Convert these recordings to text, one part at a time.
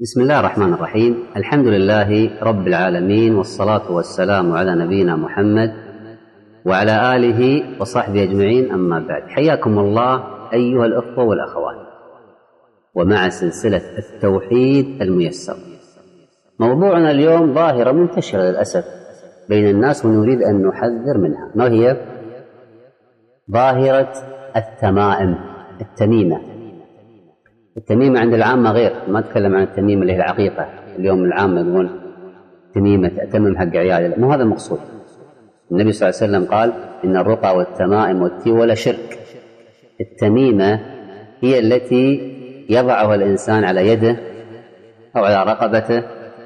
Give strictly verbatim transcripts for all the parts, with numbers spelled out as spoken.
بسم الله الرحمن الرحيم. الحمد لله رب العالمين، والصلاة والسلام على نبينا محمد وعلى آله وصحبه أجمعين، أما بعد. حياكم الله أيها الأخوة والأخوات، ومع سلسلة التوحيد الميسر. موضوعنا اليوم ظاهرة منتشرة للأسف بين الناس، ونريد أن نحذر منها. ما هي؟ ظاهرة التمائم، التميمة. التميمة عند العامة غير، ما أتكلم عن التميمة اللي هي العقيقة. اليوم العامة يقولون تميمة أتمم حق عيالي، ما هذا المقصود. النبي صلى الله عليه وسلم قال: إن الرقى والتمائم والتيول شرك. التميمة هي التي يضعها الإنسان على يده أو على رقبته،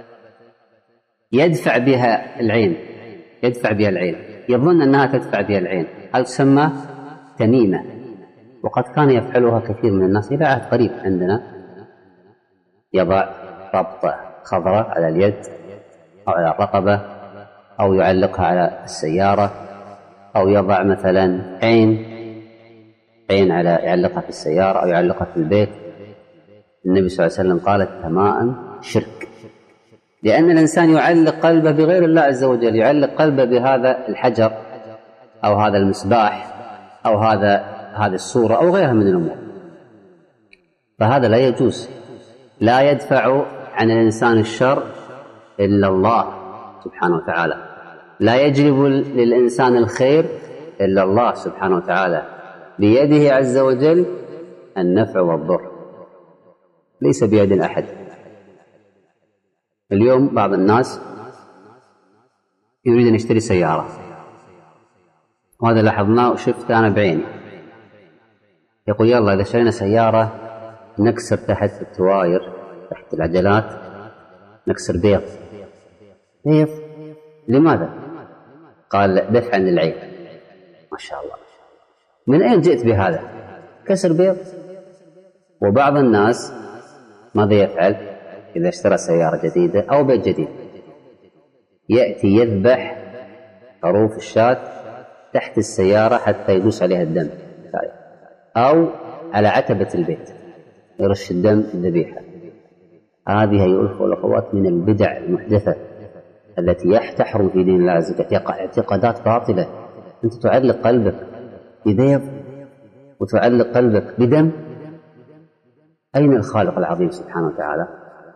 يدفع بها العين، يدفع بها العين، يظن أنها تدفع بها العين، هذا تسمى تميمة. وقد كان يفعلها كثير من الناس إلى عهد قريب عندنا، يضع ربطة خضراء على اليد أو على الرقبة، أو يعلقها على السيارة، أو يضع مثلا عين عين على يعلقها في السيارة أو يعلقها في البيت. النبي صلى الله عليه وسلم قال: التمائم شرك، لأن الإنسان يعلق قلبه بغير الله عز وجل، يعلق قلبه بهذا الحجر أو هذا المصباح أو هذا هذه الصورة أو غيرها من الأمور، فهذا لا يجوز. لا يدفع عن الإنسان الشر إلا الله سبحانه وتعالى، لا يجلب للإنسان الخير إلا الله سبحانه وتعالى، بيده عز وجل النفع والضر، ليس بيد أحد. اليوم بعض الناس يريد أن يشتري سيارة، وهذا لاحظناه وشفت أنا بعيني. يقول: يلا إذا شرينا سيارة نكسر تحت التواير، تحت العجلات نكسر بيض. بيض لماذا؟ قال: دفعا للعين. ما شاء الله، من أين جئت بهذا؟ كسر بيض. وبعض الناس ماذا يفعل إذا اشترى سيارة جديدة أو بيت جديد؟ يأتي يذبح خروف الشاة تحت السيارة حتى يدوس عليها الدم، أو على عتبة البيت يرش الدم الذبيحة. هذه أيها الأخوة والأخوات من البدع المحدثة التي تحرم في دين الله عز وجل، اعتقادات باطلة. أنت تعلق قلبك ببيض وتعلق قلبك بدم، أين الخالق العظيم سبحانه وتعالى؟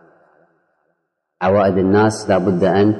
عوائد الناس لا بد أن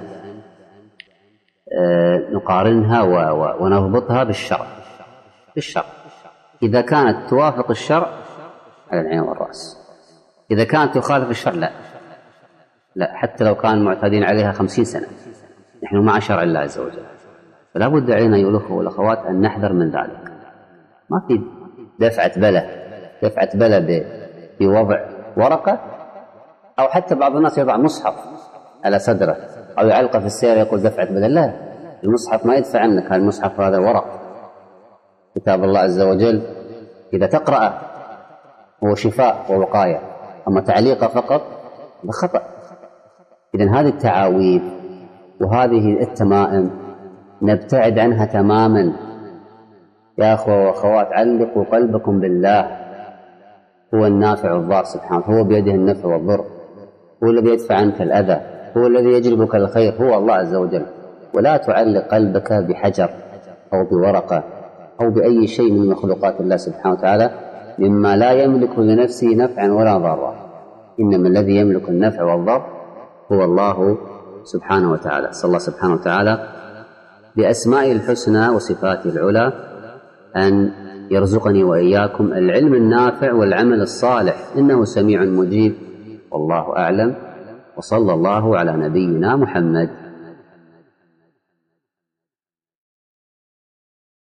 نقارنها ونضبطها بالشرع. بالشرع إذا كانت توافق الشرع على العين والرأس، إذا كانت تخالف الشرع لا لا حتى لو كان معتادين عليها خمسين سنة، نحن مع شرع الله عز وجل. فلا بد علينا أيها الأخوة والأخوات أن نحذر من ذلك. ما في دفعة بلة دفعة بلة بوضع ورقة، أو حتى بعض الناس يضع مصحف على صدره أو يعلقه في السيارة يقول دفعة بلة. لا، المصحف ما يدفع عنك، هذا المصحف هذا ورق كتاب الله عز وجل، إذا تقرأه هو شفاء ووقاية، أما تعليقه فقط بخطأ. إذن هذه التعاويذ وهذه التمائم نبتعد عنها تماما. يا أخوة وأخوات، علقوا قلبكم بالله، هو النافع الضار سبحانه، هو بيده النفع والضر، هو الذي يدفع عنك الأذى، هو الذي يجلبك الخير، هو الله عز وجل. ولا تعلق قلبك بحجر أو بورقة أو بأي شيء من مخلوقات الله سبحانه وتعالى مما لا يملك لنفسه نفعا ولا ضرا. إنما الذي يملك النفع والضر هو الله سبحانه وتعالى. صلى الله سبحانه وتعالى بأسمائه الحسنى وصفاته العلى أن يرزقني وإياكم العلم النافع والعمل الصالح، إنه سميع مجيب، والله أعلم، وصلى الله على نبينا محمد.